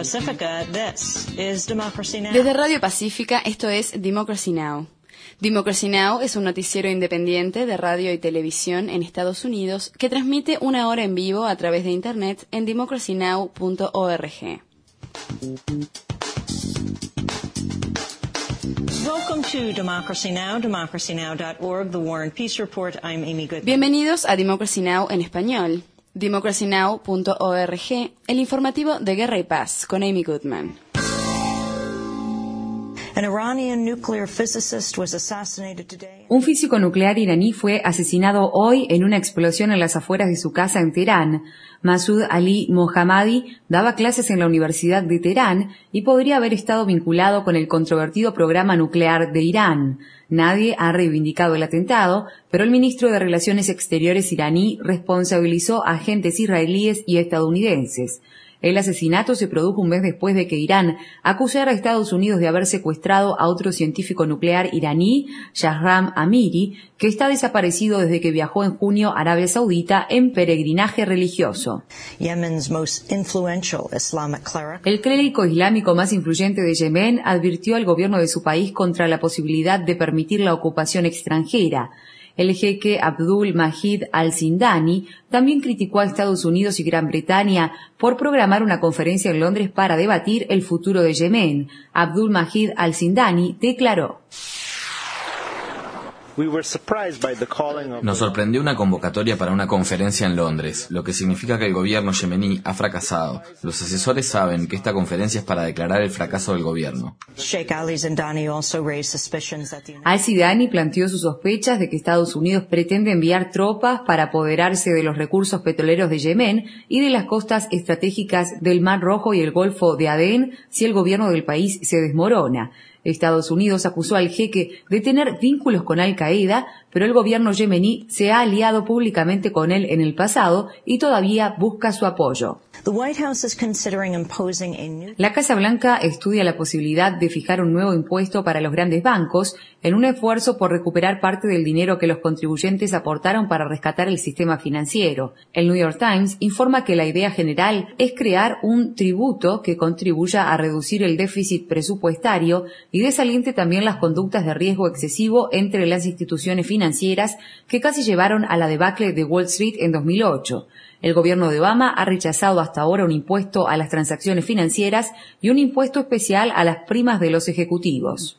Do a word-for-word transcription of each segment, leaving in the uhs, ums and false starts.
Pacifica, this is Democracy Now! Desde Radio Pacífica, esto es Democracy Now! Democracy Now! Es un noticiero independiente de radio y televisión en Estados Unidos que transmite una hora en vivo a través de Internet en democracy now punto org. Welcome to Democracy Now!, democracy now dot org, The War and Peace Report. I'm Amy Goodman. Bienvenidos a Democracy Now! En español. democracy now punto org, el informativo de Guerra y Paz, con Amy Goodman. Un físico nuclear iraní fue asesinado hoy en una explosión en las afueras de su casa en Teherán. Masoud Ali Mohammadi daba clases en la Universidad de Teherán y podría haber estado vinculado con el controvertido programa nuclear de Irán. Nadie ha reivindicado el atentado, pero el ministro de Relaciones Exteriores iraní responsabilizó a agentes israelíes y estadounidenses. El asesinato se produjo un mes después de que Irán acusara a Estados Unidos de haber secuestrado a otro científico nuclear iraní, Shahram Amiri, que está desaparecido desde que viajó en junio a Arabia Saudita en peregrinaje religioso. El clérigo islámico más influyente de Yemen advirtió al gobierno de su país contra la posibilidad de permitir la ocupación extranjera. El jeque Abdul Majid al-Zindani también criticó a Estados Unidos y Gran Bretaña por programar una conferencia en Londres para debatir el futuro de Yemen. Abdul Majid al-Zindani declaró: Nos sorprendió una convocatoria para una conferencia en Londres, lo que significa que el gobierno yemení ha fracasado. Los asesores saben que esta conferencia es para declarar el fracaso del gobierno. Al-Zindani planteó sus sospechas de que Estados Unidos pretende enviar tropas para apoderarse de los recursos petroleros de Yemen y de las costas estratégicas del Mar Rojo y el Golfo de Adén si el gobierno del país se desmorona. Estados Unidos acusó al jeque de tener vínculos con Al-Qaeda, pero el gobierno yemení se ha aliado públicamente con él en el pasado y todavía busca su apoyo. La Casa Blanca estudia la posibilidad de fijar un nuevo impuesto para los grandes bancos en un esfuerzo por recuperar parte del dinero que los contribuyentes aportaron para rescatar el sistema financiero. El New York Times informa que la idea general es crear un tributo que contribuya a reducir el déficit presupuestario y desaliente también las conductas de riesgo excesivo entre las instituciones financieras que casi llevaron a la debacle de Wall Street en dos mil ocho. El gobierno de Obama ha rechazado hasta ahora un impuesto a las transacciones financieras y un impuesto especial a las primas de los ejecutivos.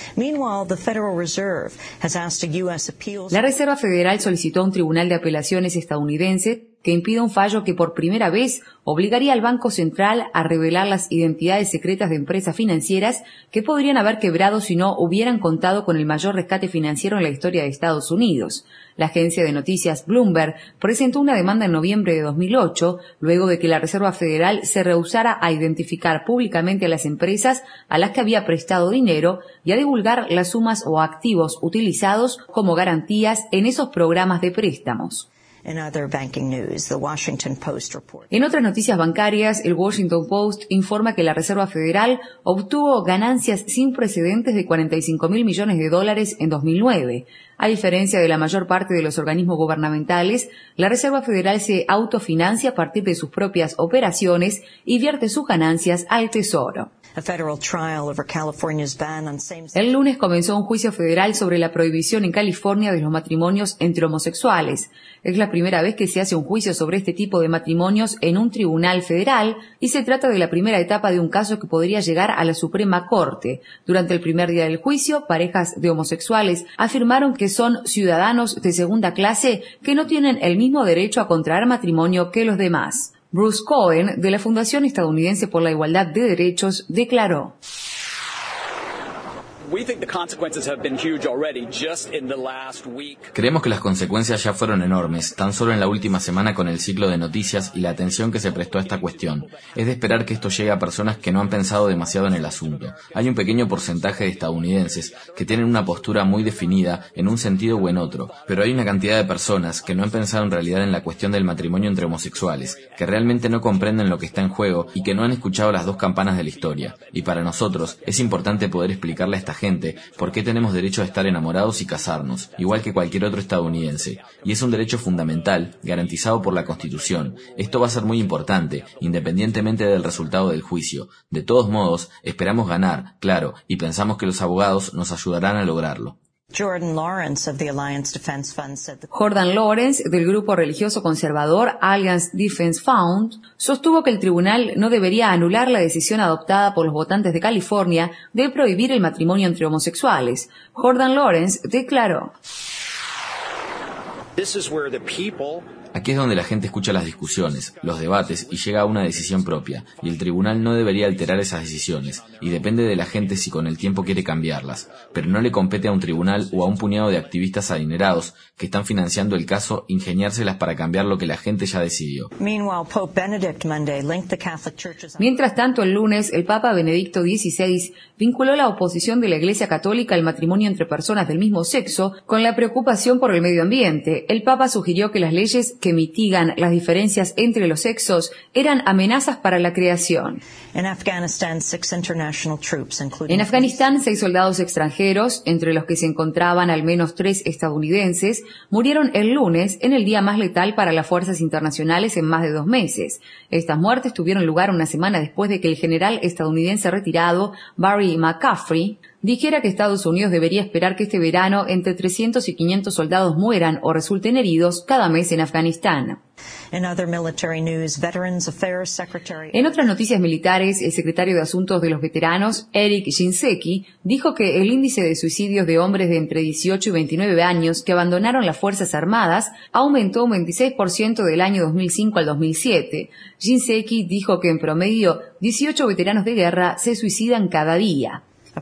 La Reserva Federal solicitó a un tribunal de apelaciones estadounidense que impida un fallo que por primera vez obligaría al Banco Central a revelar las identidades secretas de empresas financieras que podrían haber quebrado si no hubieran contado con el mayor rescate financiero en la historia de Estados Unidos. La agencia de noticias Bloomberg presentó una demanda en noviembre de dos mil ocho, luego de que la Reserva Federal se rehusara a identificar públicamente a las empresas a las que había prestado dinero y a divulgar las sumas o activos utilizados como garantías en esos programas de préstamos. En otras noticias bancarias, el Washington Post informa que la Reserva Federal obtuvo ganancias sin precedentes de cuarenta y cinco mil millones de dólares en dos mil nueve. A diferencia de la mayor parte de los organismos gubernamentales, la Reserva Federal se autofinancia a partir de sus propias operaciones y vierte sus ganancias al Tesoro. El lunes comenzó un juicio federal sobre la prohibición en California de los matrimonios entre homosexuales. Es la primera vez que se hace un juicio sobre este tipo de matrimonios en un tribunal federal y se trata de la primera etapa de un caso que podría llegar a la Suprema Corte. Durante el primer día del juicio, parejas de homosexuales afirmaron que son ciudadanos de segunda clase que no tienen el mismo derecho a contraer matrimonio que los demás. Bruce Cohen, de la Fundación Estadounidense por la Igualdad de Derechos, declaró: Creemos que las consecuencias ya fueron enormes, tan solo en la última semana con el ciclo de noticias y la atención que se prestó a esta cuestión. Es de esperar que esto llegue a personas que no han pensado demasiado en el asunto. Hay un pequeño porcentaje de estadounidenses que tienen una postura muy definida en un sentido o en otro, pero hay una cantidad de personas que no han pensado en realidad en la cuestión del matrimonio entre homosexuales, que realmente no comprenden lo que está en juego y que no han escuchado las dos campanas de la historia. Y para nosotros es importante poder explicarle a esta gente por qué tenemos derecho a estar enamorados y casarnos, igual que cualquier otro estadounidense. Y es un derecho fundamental, garantizado por la Constitución. Esto va a ser muy importante, independientemente del resultado del juicio. De todos modos, esperamos ganar, claro, y pensamos que los abogados nos ayudarán a lograrlo. Jordan Lawrence of the Alliance Defense Fund said that Jordan Lawrence, del grupo religioso conservador Alliance Defense Fund, sostuvo que el tribunal no debería anular la decisión adoptada por los votantes de California de prohibir el matrimonio entre homosexuales. Jordan Lawrence declaró: This is where the people Aquí es donde la gente escucha las discusiones, los debates y llega a una decisión propia, y el tribunal no debería alterar esas decisiones, y depende de la gente si con el tiempo quiere cambiarlas, pero no le compete a un tribunal o a un puñado de activistas adinerados que están financiando el caso ingeniárselas para cambiar lo que la gente ya decidió. Mientras tanto, el lunes, el Papa Benedicto dieciséis vinculó la oposición de la Iglesia Católica al matrimonio entre personas del mismo sexo con la preocupación por el medio ambiente. El Papa sugirió que las leyes que mitigan las diferencias entre los sexos eran amenazas para la creación. En Afganistán, En Afganistán, seis soldados extranjeros, entre los que se encontraban al menos tres estadounidenses, murieron el lunes en el día más letal para las fuerzas internacionales en más de dos meses. Estas muertes tuvieron lugar una semana después de que el general estadounidense retirado Barry McCaffrey dijera que Estados Unidos debería esperar que este verano entre trescientos y quinientos soldados mueran o resulten heridos cada mes en Afganistán. En otras noticias militares, el secretario de Asuntos de los Veteranos, Eric Shinseki, dijo que el índice de suicidios de hombres de entre dieciocho y veintinueve años que abandonaron las Fuerzas Armadas aumentó un veintiséis por ciento del año dos mil cinco al dos mil siete. Shinseki dijo que en promedio dieciocho veteranos de guerra se suicidan cada día.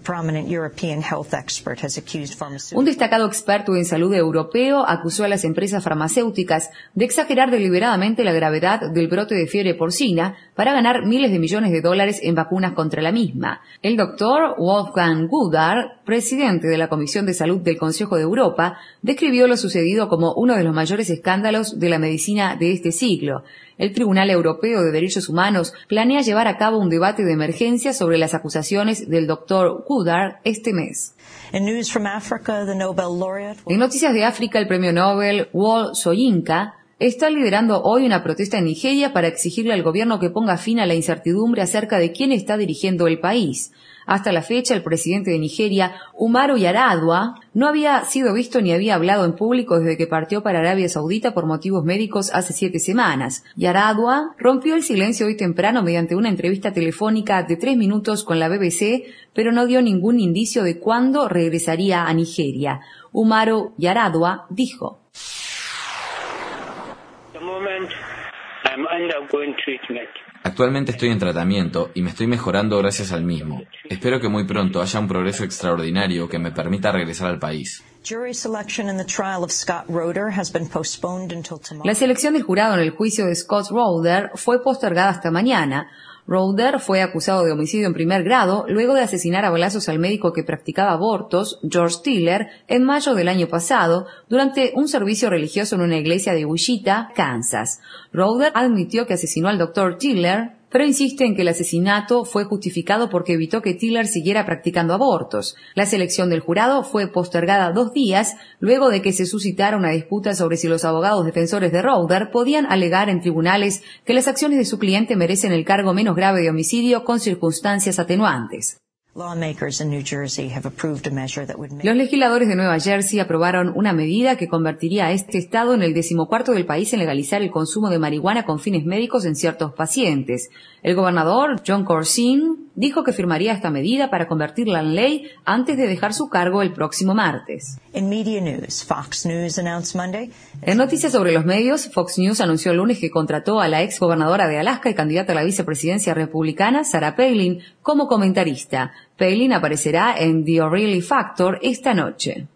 Un destacado experto en salud europeo acusó a las empresas farmacéuticas de exagerar deliberadamente la gravedad del brote de fiebre porcina para ganar miles de millones de dólares en vacunas contra la misma. El doctor Wolfgang Wodardt, presidente de la Comisión de Salud del Consejo de Europa, describió lo sucedido como uno de los mayores escándalos de la medicina de este siglo. El Tribunal Europeo de Derechos Humanos planea llevar a cabo un debate de emergencia sobre las acusaciones del doctor Wodardt este mes. En noticias de África, el premio Nobel Wole Soyinka está liderando hoy una protesta en Nigeria para exigirle al gobierno que ponga fin a la incertidumbre acerca de quién está dirigiendo el país. Hasta la fecha, el presidente de Nigeria, Umaru Yar'Adua, no había sido visto ni había hablado en público desde que partió para Arabia Saudita por motivos médicos hace siete semanas. Yar'Adua rompió el silencio hoy temprano mediante una entrevista telefónica de tres minutos con la B B C, pero no dio ningún indicio de cuándo regresaría a Nigeria. Umaru Yar'Adua dijo: Actualmente estoy en tratamiento y me estoy mejorando gracias al mismo. Espero que muy pronto haya un progreso extraordinario que me permita regresar al país. La selección del jurado en el juicio de Scott Rowder fue postergada hasta mañana. Rowder fue acusado de homicidio en primer grado luego de asesinar a balazos al médico que practicaba abortos, George Tiller, en mayo del año pasado durante un servicio religioso en una iglesia de Wichita, Kansas. Rowder admitió que asesinó al doctor Tiller, pero insiste en que el asesinato fue justificado porque evitó que Tiller siguiera practicando abortos. La selección del jurado fue postergada dos días luego de que se suscitara una disputa sobre si los abogados defensores de Rowder podían alegar en tribunales que las acciones de su cliente merecen el cargo menos grave de homicidio con circunstancias atenuantes. Los legisladores de Nueva Jersey aprobaron una medida que convertiría a este estado en el decimocuarto del país en legalizar el consumo de marihuana con fines médicos en ciertos pacientes. El gobernador, John Corzine, dijo que firmaría esta medida para convertirla en ley antes de dejar su cargo el próximo martes. En Media News, Fox News announced Monday. En noticias sobre los medios, Fox News anunció el lunes que contrató a la ex gobernadora de Alaska y candidata a la vicepresidencia republicana, Sarah Palin, como comentarista. Palin aparecerá en The O'Reilly Factor esta noche.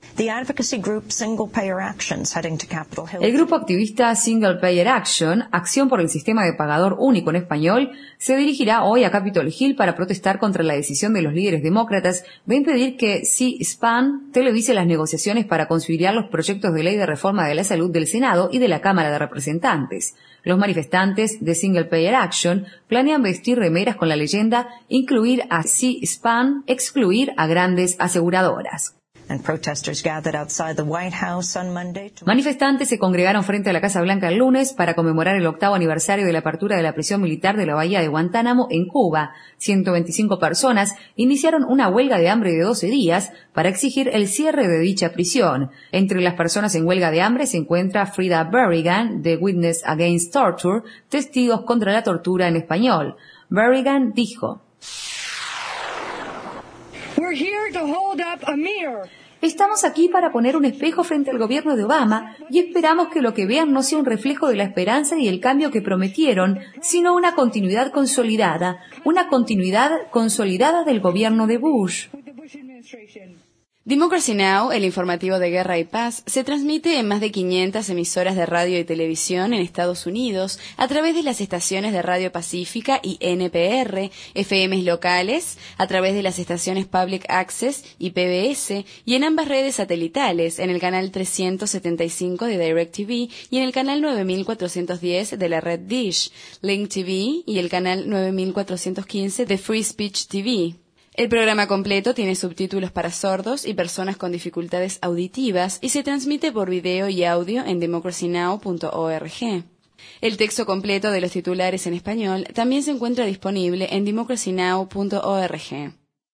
El grupo activista Single Payer Action, Acción por el Sistema de Pagador Único en español, se dirigirá hoy a Capitol Hill para protestar contra la decisión de los líderes demócratas de impedir que C-SPAN televise las negociaciones para conciliar los proyectos de ley de reforma de la salud del Senado y de la Cámara de Representantes. Los manifestantes de Single Payer Action planean vestir remeras con la leyenda incluir a C-SPAN, excluir a grandes aseguradoras. Manifestantes se congregaron frente a la Casa Blanca el lunes para conmemorar el octavo aniversario de la apertura de la prisión militar de la bahía de Guantánamo en Cuba. ciento veinticinco personas iniciaron una huelga de hambre de doce días para exigir el cierre de dicha prisión. Entre las personas en huelga de hambre se encuentra Frida Berrigan, de Witness Against Torture, Testigos contra la Tortura en español. Berrigan dijo: We're here to hold up a mirror. Estamos aquí para poner un espejo frente al gobierno de Obama y esperamos que lo que vean no sea un reflejo de la esperanza y el cambio que prometieron, sino una continuidad consolidada, una continuidad consolidada del gobierno de Bush. Democracy Now!, el informativo de guerra y paz, se transmite en más de quinientas emisoras de radio y televisión en Estados Unidos a través de las estaciones de Radio Pacífica y N P R, F Ms locales, a través de las estaciones Public Access y P B S, y en ambas redes satelitales, en el canal trescientos setenta y cinco de DirecTV y en el canal nueve mil cuatrocientos diez de la red Dish, Link T V y el canal nueve mil cuatrocientos quince de Free Speech T V. El programa completo tiene subtítulos para sordos y personas con dificultades auditivas y se transmite por video y audio en democracy now punto org. El texto completo de los titulares en español también se encuentra disponible en democracy now punto org.